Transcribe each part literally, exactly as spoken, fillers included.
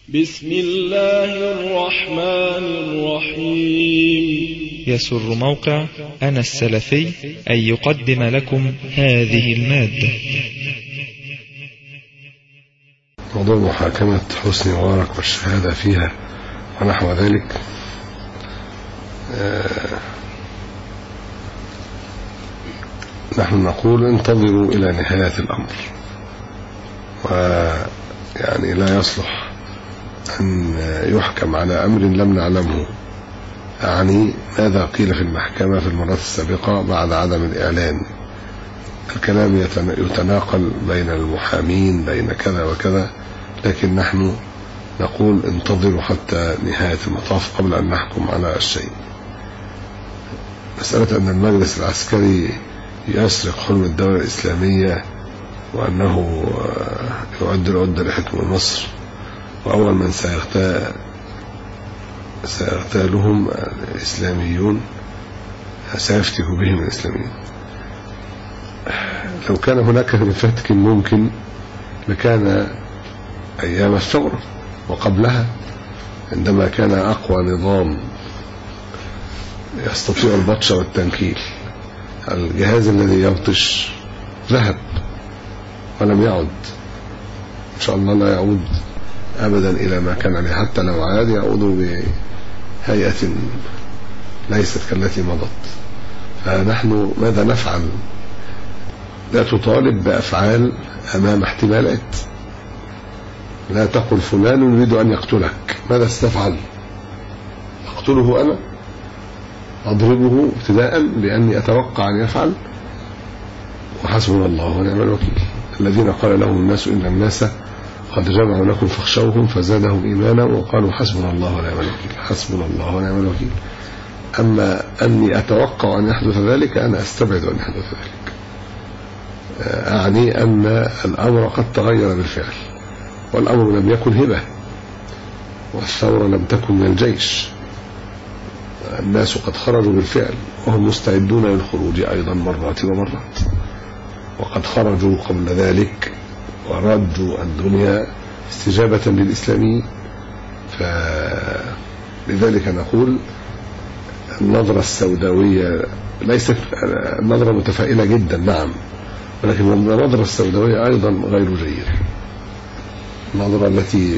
بسم الله الرحمن الرحيم. يسر موقع أنا السلفي أن يقدم لكم هذه المادة. موضوع محاكمة حسني مبارك والشهادة فيها ونحو ذلك. آه نحن نقول انتظروا إلى نهاية الأمر، ويعني لا يصلح أن يحكم على أمر لم نعلمه، يعني ماذا قيل في المحكمة في المرات السابقة بعد عدم الإعلان. الكلام يتناقل بين المحامين بين كذا وكذا، لكن نحن نقول انتظروا حتى نهاية المطاف قبل أن نحكم على الشيء. مسألة أن المجلس العسكري يسرق حلم الدولة الإسلامية وأنه يعد العدة لحكم مصر، وأول من سيغتالهم الإسلاميون سيفتك بهم الإسلاميين. لو كان هناك فتك ممكن لكان أيام الثورة وقبلها، عندما كان أقوى نظام يستطيع البطش والتنكيل. الجهاز الذي يبطش ذهب ولم يعد، إن شاء الله لا يعود أبدا إلى ما كان عليه، حتى لو عاد يعود بهيئة ليست كالتي مضت. فنحن ماذا نفعل؟ لا تطالب بأفعال أمام احتمالات. لا تقل فلان يريد أن يقتلك، ماذا ستفعل؟ أقتله أنا؟ أضربه ابتداء لأني أتوقع أن يفعل؟ وحسبنا الله ونعم الوكيل. الذين قال لهم الناس إن الناس قد جمعوا لكم فاخشوهم فزادهم إيمانا وقالوا حسبنا الله ونعم الوكيل. حسبنا الله ونعم الوكيل. أما أني أتوقع أن يحدث ذلك، أنا أستبعد أن يحدث ذلك. أعني أن الأمر قد تغير بالفعل، والأمر لم يكن هبة، والثورة لم تكن من الجيش. الناس قد خرجوا بالفعل وهم مستعدون للخروج أيضا مرات ومرات، وقد خرجوا قبل ذلك وردوا الدنيا استجابة للإسلاميين. فلذلك نقول النظرة السوداوية ليست النظرة متفائلة جدا، نعم، ولكن النظرة السوداوية أيضا غير جيدة. النظرة التي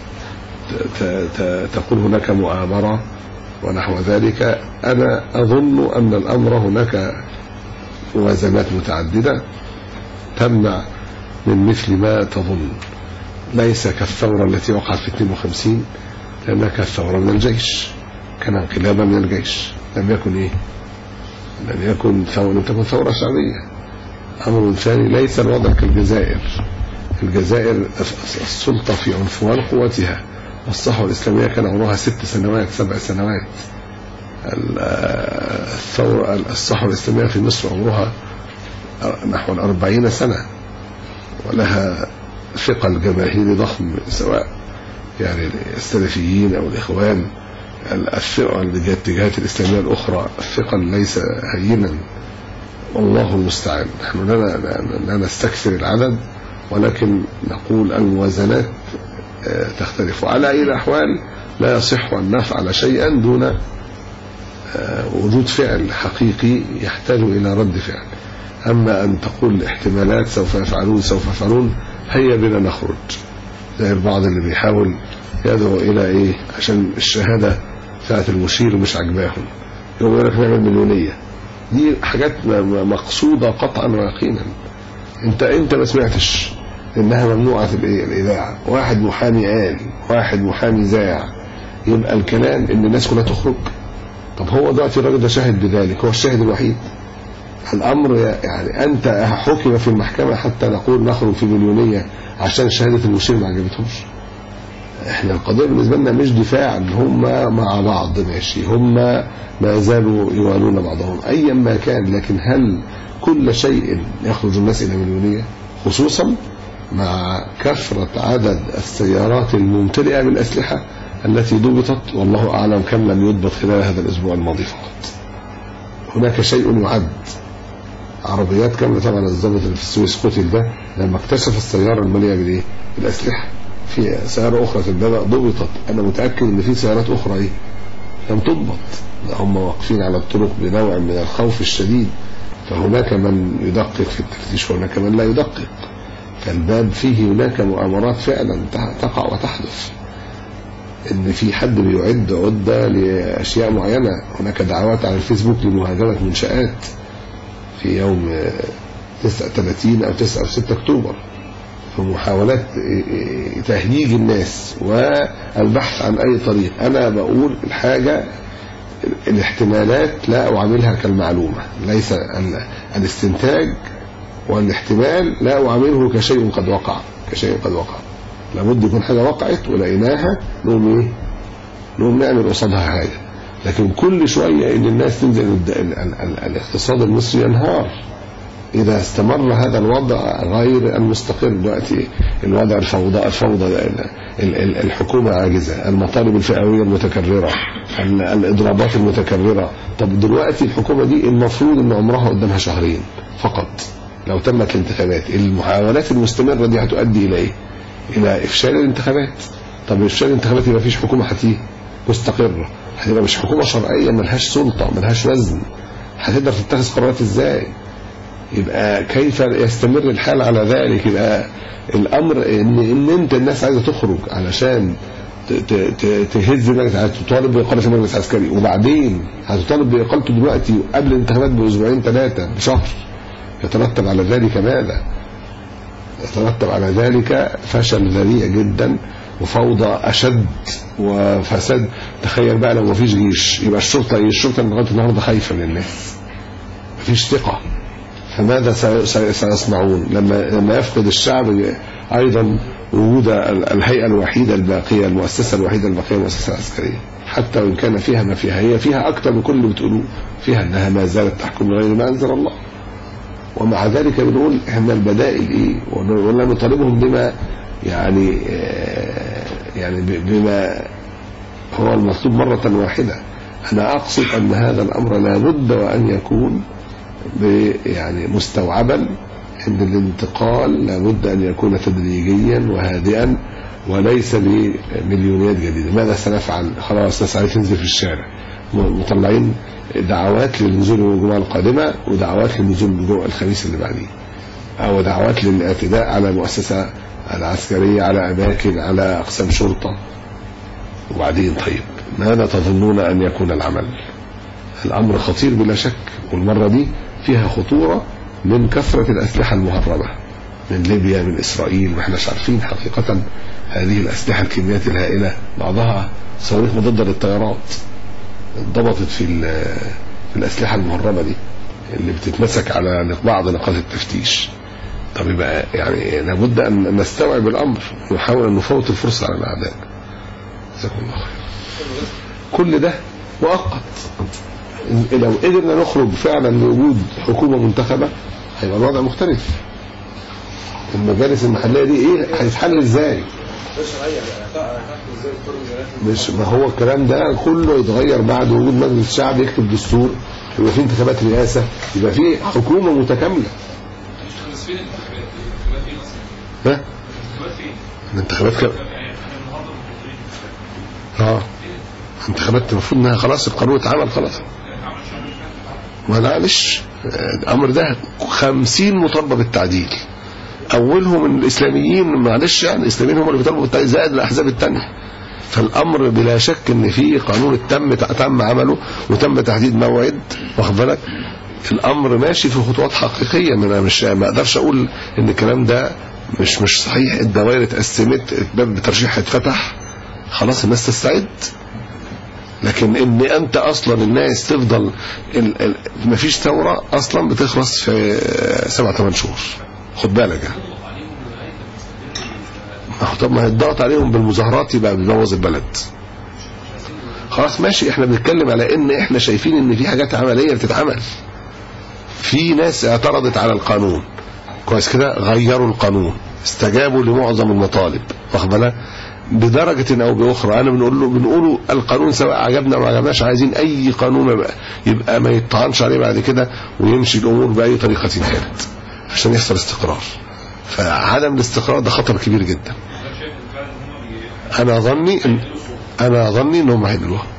تقول هناك مؤامرة ونحو ذلك، أنا أظن أن الأمر هناك موازنات متعددة تمنع من مثل ما تظن. ليس كالثورة التي وقعت في اثنين وخمسين، لأنها كالثورة من الجيش، كان انقلابا من الجيش، لم يكن إيه لم يكن ثورة لم تكن ثورة شعبية. أمر ثاني، ليس الوضع كالجزائر. الجزائر السلطة في عنفوان قوتها، والصحوة الإسلامية كان عمرها ست سنوات سبع سنوات. الثورة الصحوة الإسلامية في مصر عمرها نحو الأربعين سنة، ولها ثقل جماهيري ضخم، سواء يعني السلفيين أو الإخوان. الاتجاهات الإسلامية الأخرى الثقل ليس هينا، والله المستعان. نحن لا نستكثر العدد، ولكن نقول الموازنات تختلف. وعلى أي الأحوال لا يصح أن نفعل شيئا دون وجود فعل حقيقي يحتاج إلى رد فعل. أما أن تقول احتمالات سوف يفعلون سوف يفعلون، هيا بنا نخرج، زي البعض اللي بيحاول يدعو إلى إيه عشان الشهادة بتاعت المشير مش عجباهم، يقول لك نعمل مليونية. دي حاجات مقصودة قطعا ويقينا. انت انت ما سمعتش انها ممنوعة الإذاعة، واحد محامي قال، واحد محامي زاع، يبقى الكلام ان الناس كلها تخرج. طب هو دلوقتي الراجل ده شاهد بذلك، هو الشاهد الوحيد. الأمر يعني أنت حكم في المحكمة حتى نقول نخرج في مليونية عشان شهادة المشير ما عجبتهمش. احنا القضية بالنسبة لنا مش دفاع ان هم مع بعض، ماشي، هم ما زالوا يوالون بعضهم ايا ما كان، لكن هل كل شيء يخرج الناس الى مليونية؟ خصوصا مع كثرة عدد السيارات الممتلئة بالأسلحة التي ضبطت، والله أعلم كم لم يضبط خلال هذا الأسبوع الماضي فقط. هناك شيء يعد. عربيات كاملة، طبعا الضابط اللي في السويس قتل ده لما اكتشف السيارة المليئة بالإيه؟ بالأسلحة. في سيارة أخرى في البابا ضبطت، أنا متأكد إن في سيارات أخرى إيه لم تضبط، هم واقفين على الطرق بنوع من الخوف الشديد، فهناك من يدقق في التفتيش وهناك من لا يدقق. فالباب فيه هناك مؤامرات فعلا تقع وتحدث، إن في حد بيعد عدة لأشياء معينة. هناك دعوات على الفيسبوك لمهاجمة منشآت في يوم تسعة ثلاثين أو تسعة أو ستة أكتوبر، فمحاولات تهييج الناس والبحث عن أي طريق. أنا بقول الحاجة الاحتمالات لا أعاملها كالمعلومة، ليس الاستنتاج والاحتمال لا أعامله كشيء قد وقع، كشيء قد وقع لابد يكون حاجة وقعت ولقيناها نقوم إيه نقوم نعمل قصادها حاجة. لكن كل شوية إن الناس تنزل الاقتصاد المصري ينهار إذا استمر هذا الوضع غير المستقر. دلوقتي الوضع الفوضى الفوضى الحكومة عاجزة، المطالب الفئوية المتكررة، الإضرابات المتكررة. طب دلوقتي الحكومة دي المفروض إن عمرها قدامها شهرين فقط لو تمت الانتخابات. المحاولات المستمرة دي هتؤدي إلى إيه؟ إلى إفشال الانتخابات. طب إفشال الانتخابات يبقى فيش حكومة هتيجي مستقرة، هتبقى مش حكومة شرعية، ملهاش سلطة، ملهاش وزن، هتقدر تتخذ قرارات إزاي؟ يبقى كيف يستمر الحال على ذلك؟ يبقى الأمر إن, إن أنت الناس عايزة تخرج علشان تهز المجلس، هتطالب بإقالة المجلس العسكري، وبعدين هتطالب بإقالته دلوقتي قبل الانتخابات بأسبوعين ثلاثة بشهر. يترتب على ذلك ماذا؟ يترتب على ذلك فشل ذريع جدا وفوضى أشد وفساد. تخيل بقى لو مفيش جيش، يبقى الشرطة إيه؟ الشرطة لغاية النهارده خايفة من الناس، مفيش ثقة. فماذا سيصنعون لما لما يفقد الشعب أيضا وجود الهيئة الوحيدة الباقية، المؤسسة الوحيدة الباقية، المؤسسة العسكرية، حتى وإن كان فيها ما فيها، هي فيها أكثر من كل اللي بتقولوه، فيها أنها ما زالت تحكم غير ما أنزل الله. ومع ذلك بنقول إحنا البدائل إيه؟ ولا نطالبهم بما يعني يعني بما هو المطلوب مرة واحدة. أنا أقصد أن هذا الأمر لابد وأن يكون يعني مستوعبا، ان الانتقال لابد ان يكون تدريجيا وهادئا وليس بمليونيات جديده. ماذا سنفعل؟ خلاص الناس عايزه تنزل في الشارع، مطلعين دعوات للنزول الجمعه القادمه ودعوات للنزول الجمعه الخميس اللي بعديه، او دعوات للاعتداء على المؤسسه العسكريه، على اماكن، على اقسام شرطه. وبعدين طيب ماذا تظنون ان يكون العمل؟ الامر خطير بلا شك، والمره دي فيها خطورة من كثرة الأسلحة المهربة من ليبيا، من إسرائيل. ما احناش عارفين حقيقة هذه الأسلحة الكميات الهائلة، بعضها صواريخ مضادة للطيارات ضبطت في في الأسلحة المهربة دي اللي بتتمسك على بعض نقاط التفتيش. طب يبقى يعني لابد أن نستوعب الأمر ونحاول أن نفوت الفرصة على الأعداء. جزاكم الله خير. كل ده مؤقت. لو قدرنا نخرج فعلا لوجود حكومة منتخبة هيبقى الوضع مختلف. المجالس المحلية دي ايه هيتحل ازاي؟ مش ما هو الكلام ده كله يتغير بعد وجود مجلس شعب يكتب دستور، يبقى في انتخابات رئاسة، يبقى في حكومة متكاملة. ها؟ الانتخابات كم؟ اه انتخابات المفروض انها خلاص القانون اتعمل خلاص. معلش الامر ده خمسين مطالبه بالتعديل، اولهم الاسلاميين. معلش يعني الاسلاميين هم اللي بيطالبوا بالتعديل زائد الاحزاب الثانيه. فالامر بلا شك ان في قانون تم تم عمله وتم تحديد موعد، واخد بالك؟ الامر ماشي في خطوات حقيقيه. انا مش ما اقدرش اقول ان الكلام ده مش مش صحيح. الدوائر اتقسمت، باب الترشيح اتفتح، خلاص الناس تستعد. لكن ان انت اصلا الناس تفضل ال ال مفيش ثوره اصلا بتخلص في سبع ثمان شهور، خد بالك يعني. طب ما الضغط عليهم بالمظاهرات يبقى بيبوظ البلد. خلاص ماشي، احنا بنتكلم على ان احنا شايفين ان في حاجات عمليه بتتعمل. في ناس اعترضت على القانون كويس كده، غيروا القانون، استجابوا لمعظم المطالب، واخد بالك؟ بدرجة او باخرى. انا بنقول له بنقوله القانون سواء عجبنا ما عجبناش، عايزين اي قانون يبقى, يبقى ما يطعنش عليه بعد كده ويمشي الامور باي طريقة كانت عشان يحصل استقرار. فعدم الاستقرار ده خطر كبير جدا. أنا ظني إن أنا ظني إنهم عدلوا